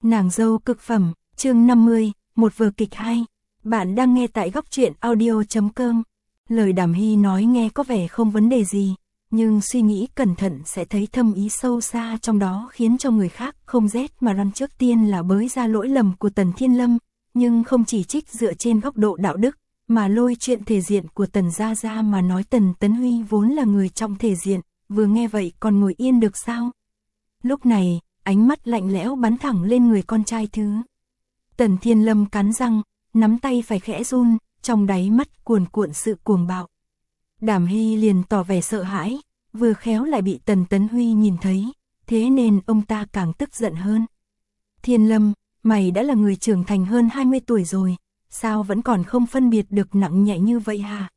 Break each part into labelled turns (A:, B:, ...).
A: Nàng dâu cực phẩm, chương 50, một vở kịch hay. Bạn đang nghe tại góc truyện audio.com. Lời Đàm Hy nói nghe có vẻ không vấn đề gì, nhưng suy nghĩ cẩn thận sẽ thấy thâm ý sâu xa trong đó, khiến cho người khác không rét mà run. Trước tiên là bới ra lỗi lầm của Tần Thiên Lâm, nhưng không chỉ trích dựa trên góc độ đạo đức, mà lôi chuyện thể diện của Tần Gia ra mà nói. Tần Tấn Huy vốn là người trọng thể diện, vừa nghe vậy còn ngồi yên được sao? Lúc này, ánh mắt lạnh lẽo bắn thẳng lên người con trai thứ. Tần Thiên Lâm cắn răng, nắm tay phải khẽ run, trong đáy mắt cuồn cuộn sự cuồng bạo. Đàm Hy liền tỏ vẻ sợ hãi, vừa khéo lại bị Tần Tấn Huy nhìn thấy, thế nên ông ta càng tức giận hơn. Thiên Lâm, mày đã là người trưởng thành hơn 20 tuổi rồi, sao vẫn còn không phân biệt được nặng nhẹ như vậy hả?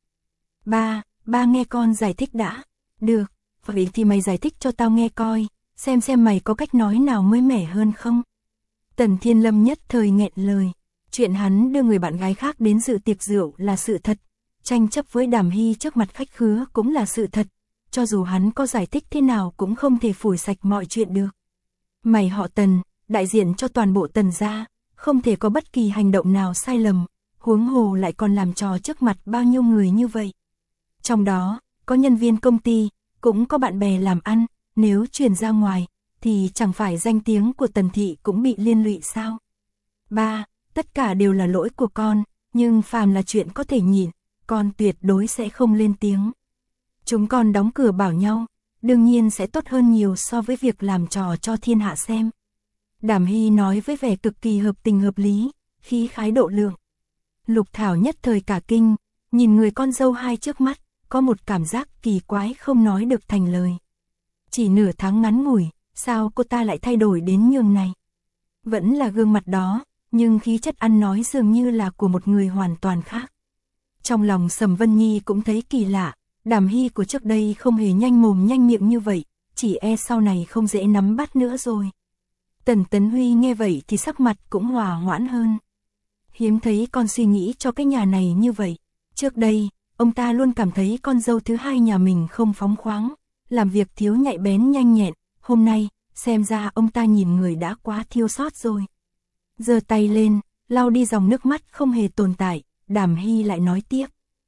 A: Ba nghe con giải thích đã. Được, vậy thì mày giải thích cho tao nghe coi, xem mày có cách nói nào mới mẻ hơn không? Tần Thiên Lâm nhất thời nghẹn lời. Chuyện hắn đưa người bạn gái khác đến dự tiệc rượu là sự thật, tranh chấp với Đàm Hy trước mặt khách khứa cũng là sự thật, cho dù hắn có giải thích thế nào cũng không thể phủi sạch mọi chuyện được. Mày họ Tần, đại diện cho toàn bộ Tần gia, không thể có bất kỳ hành động nào sai lầm, huống hồ lại còn làm trò trước mặt bao nhiêu người như vậy. Trong đó, có nhân viên công ty, cũng có bạn bè làm ăn, nếu truyền ra ngoài, thì chẳng phải danh tiếng của Tần thị cũng bị liên lụy sao? Ba, tất cả đều là lỗi của con, nhưng phàm là chuyện có thể nhịn, con tuyệt đối sẽ không lên tiếng. Chúng con đóng cửa bảo nhau, đương nhiên sẽ tốt hơn nhiều so với việc làm trò cho thiên hạ xem. Đàm Hy nói với vẻ cực kỳ hợp tình hợp lý, khí khái độ lượng. Lục Thảo nhất thời cả kinh, nhìn người con dâu hai trước mắt, có một cảm giác kỳ quái không nói được thành lời. Chỉ nửa tháng ngắn ngủi, sao cô ta lại thay đổi đến nhường này? Vẫn là gương mặt đó, nhưng khí chất ăn nói dường như là của một người hoàn toàn khác. Trong lòng Sầm Vân Nhi cũng thấy kỳ lạ, Đàm Hy của trước đây không hề nhanh mồm nhanh miệng như vậy, chỉ e sau này không dễ nắm bắt nữa rồi. Tần Tấn Huy nghe vậy thì sắc mặt cũng hòa hoãn hơn. Hiếm thấy con suy nghĩ cho cái nhà này như vậy. Trước đây, ông ta luôn cảm thấy con dâu thứ hai nhà mình không phóng khoáng, làm việc thiếu nhạy bén nhanh nhẹn. Hôm nay, xem ra ông ta nhìn người đã quá thiếu sót rồi. Giơ tay lên, lau đi dòng nước mắt không hề tồn tại, Đàm Hy lại nói tiếp.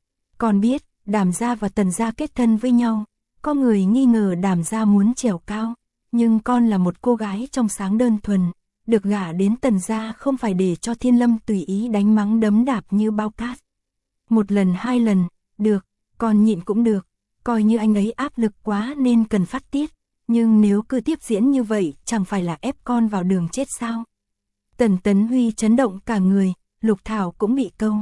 A: Con biết, Đàm gia và Tần gia kết thân với nhau, có người nghi ngờ Đàm gia muốn trèo cao, nhưng con là một cô gái trong sáng đơn thuần, được gả đến Tần gia không phải để cho Thiên Lâm tùy ý đánh mắng đấm đạp như bao cát. Một lần hai lần, được, con nhịn cũng được, coi như anh ấy áp lực quá nên cần phát tiết, nhưng nếu cứ tiếp diễn như vậy chẳng phải là ép con vào đường chết sao? Tần Tấn Huy chấn động cả người, Lục Thảo cũng bị câu.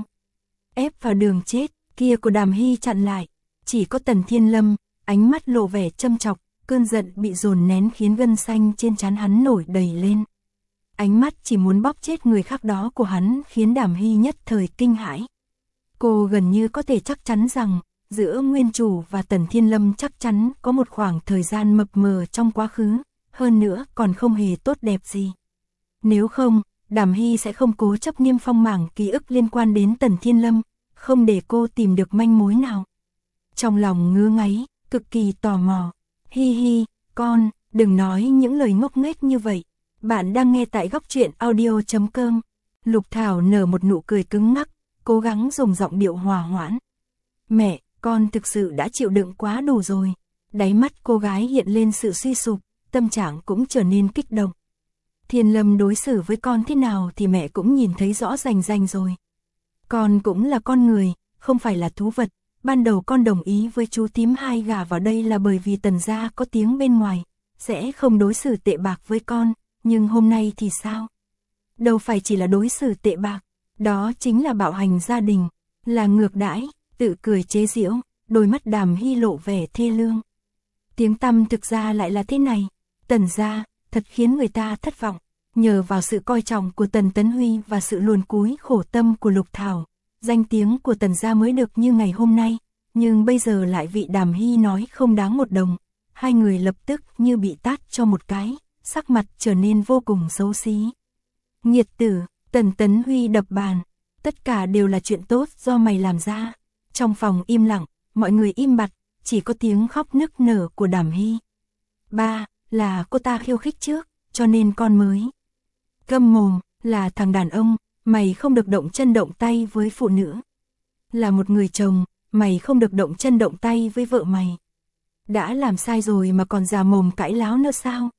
A: Ép vào đường chết, kia của Đàm Hy chặn lại, chỉ có Tần Thiên Lâm, ánh mắt lộ vẻ châm chọc, cơn giận bị dồn nén khiến gân xanh trên trán hắn nổi đầy lên. Ánh mắt chỉ muốn bóp chết người khác đó của hắn khiến Đàm Hy nhất thời kinh hãi. Cô gần như có thể chắc chắn rằng, giữa nguyên chủ và Tần Thiên Lâm chắc chắn có một khoảng thời gian mập mờ trong quá khứ, hơn nữa còn không hề tốt đẹp gì. Nếu không, Đàm Hy sẽ không cố chấp niêm phong mảng ký ức liên quan đến Tần Thiên Lâm, không để cô tìm được manh mối nào. Trong lòng ngứa ngáy, cực kỳ tò mò. Hi hi, con, đừng nói những lời ngốc nghếch như vậy. Bạn đang nghe tại góc truyện audio.com. Lục Thảo nở một nụ cười cứng ngắc, cố gắng dùng giọng điệu hòa hoãn. Mẹ, con thực sự đã chịu đựng quá đủ rồi. Đáy mắt cô gái hiện lên sự suy sụp, tâm trạng cũng trở nên kích động. Thiên Lâm đối xử với con thế nào thì mẹ cũng nhìn thấy rõ rành rành rồi. Con cũng là con người, không phải là thú vật. Ban đầu con đồng ý với chú Tím Hai gả vào đây là bởi vì Tần gia có tiếng bên ngoài, sẽ không đối xử tệ bạc với con, nhưng hôm nay thì sao? Đâu phải chỉ là đối xử tệ bạc, đó chính là bạo hành gia đình, là ngược đãi, tự cười chế giễu, đôi mắt Đàm Hy lộ vẻ thê lương. Tiếng tăm thực ra lại là thế này, Tần gia, thật khiến người ta thất vọng, nhờ vào sự coi trọng của Tần Tấn Huy và sự luồn cúi khổ tâm của Lục Thảo, danh tiếng của Tần gia mới được như ngày hôm nay, nhưng bây giờ lại vị Đàm Hy nói không đáng một đồng, hai người lập tức như bị tát cho một cái, sắc mặt trở nên vô cùng xấu xí. Nghiệt tử, Tần Tấn Huy đập bàn, tất cả đều là chuyện tốt do mày làm ra. Trong phòng im lặng, mọi người im bặt, chỉ có tiếng khóc nức nở của Đàm Hy. Ba, là cô ta khiêu khích trước, cho nên con mới. Câm mồm, là thằng đàn ông, mày không được động chân động tay với phụ nữ. Là một người chồng, mày không được động chân động tay với vợ mày. Đã làm sai rồi mà còn già mồm cãi láo nữa sao?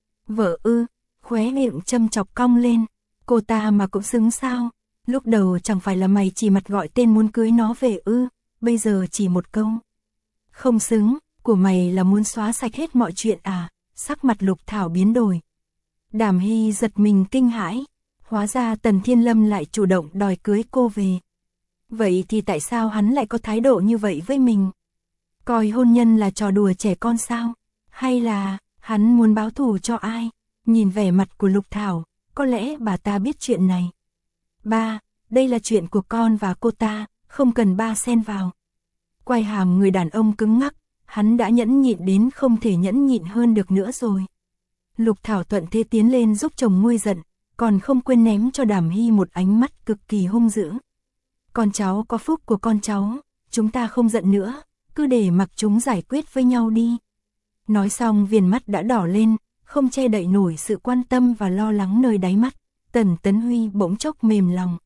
A: Vợ ư, khóe miệng châm chọc cong lên, cô ta mà cũng xứng sao? Lúc đầu chẳng phải là mày chỉ mặt gọi tên muốn cưới nó về ư, bây giờ chỉ một câu. Không xứng, của mày là muốn xóa sạch hết mọi chuyện à? Sắc mặt Lục Thảo biến đổi. Đàm Hy giật mình kinh hãi, hóa ra Tần Thiên Lâm lại chủ động đòi cưới cô về. Vậy thì tại sao hắn lại có thái độ như vậy với mình? Coi hôn nhân là trò đùa trẻ con sao? Hay là hắn muốn báo thù cho ai? Nhìn vẻ mặt của Lục Thảo, có lẽ bà ta biết chuyện này. Ba, đây là chuyện của con và cô ta, không cần ba xen vào. Quai hàm người đàn ông cứng ngắc, hắn đã nhẫn nhịn đến không thể nhẫn nhịn hơn được nữa rồi. Lục Thảo thuận thế tiến lên giúp chồng nguôi giận, còn không quên ném cho Đàm Hy một ánh mắt cực kỳ hung dữ. Con cháu có phúc của con cháu, chúng ta không giận nữa, cứ để mặc chúng giải quyết với nhau đi. Nói xong viền mắt đã đỏ lên, không che đậy nổi sự quan tâm và lo lắng nơi đáy mắt. Tần Tấn Huy bỗng chốc mềm lòng,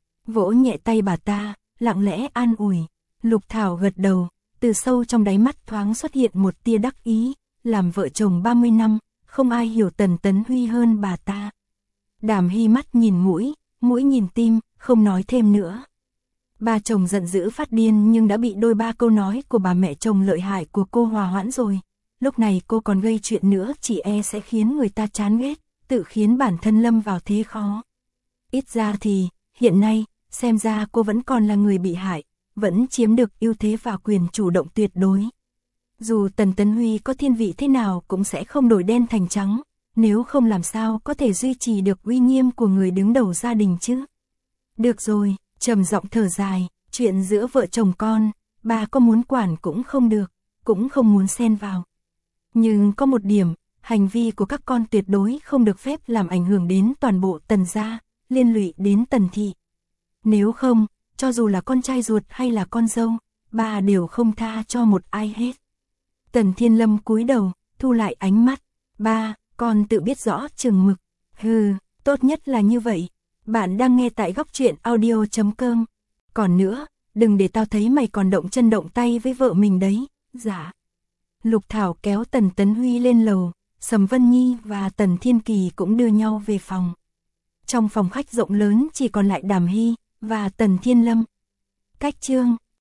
A: vỗ nhẹ tay bà ta, lặng lẽ an ủi. Lục Thảo gật đầu, từ sâu trong đáy mắt thoáng xuất hiện một tia đắc ý, làm vợ chồng 30 năm, không ai hiểu Tần Tấn Huy hơn bà ta. Đàm Hy mắt nhìn mũi, mũi nhìn tim, không nói thêm nữa. Ba chồng giận dữ phát điên nhưng đã bị đôi ba câu nói của bà mẹ chồng lợi hại của cô hòa hoãn rồi. Lúc này cô còn gây chuyện nữa chỉ e sẽ khiến người ta chán ghét, tự khiến bản thân lâm vào thế khó. Ít ra thì, hiện nay, xem ra cô vẫn còn là người bị hại, vẫn chiếm được ưu thế và quyền chủ động tuyệt đối. Dù Tần Tấn Huy có thiên vị thế nào cũng sẽ không đổi đen thành trắng, nếu không làm sao có thể duy trì được uy nghiêm của người đứng đầu gia đình chứ. Được rồi, trầm giọng thở dài, chuyện giữa vợ chồng con, bà có muốn quản cũng không được, cũng không muốn xen vào. Nhưng có một điểm, hành vi của các con tuyệt đối không được phép làm ảnh hưởng đến toàn bộ Tần gia, liên lụy đến Tần thị. Nếu không, cho dù là con trai ruột hay là con dâu, bà đều không tha cho một ai hết. Tần Thiên Lâm cúi đầu, thu lại ánh mắt. Ba, con tự biết rõ chừng mực. Hừ, tốt nhất là như vậy. Bạn đang nghe tại góc truyện audio.com. Còn nữa, đừng để tao thấy mày còn động chân động tay với vợ mình đấy. Dạ. Lục Thảo kéo Tần Tấn Huy lên lầu, Sầm Vân Nhi và Tần Thiên Kỳ cũng đưa nhau về phòng. Trong phòng khách rộng lớn chỉ còn lại Đàm Hy và Tần Thiên Lâm. Cách chương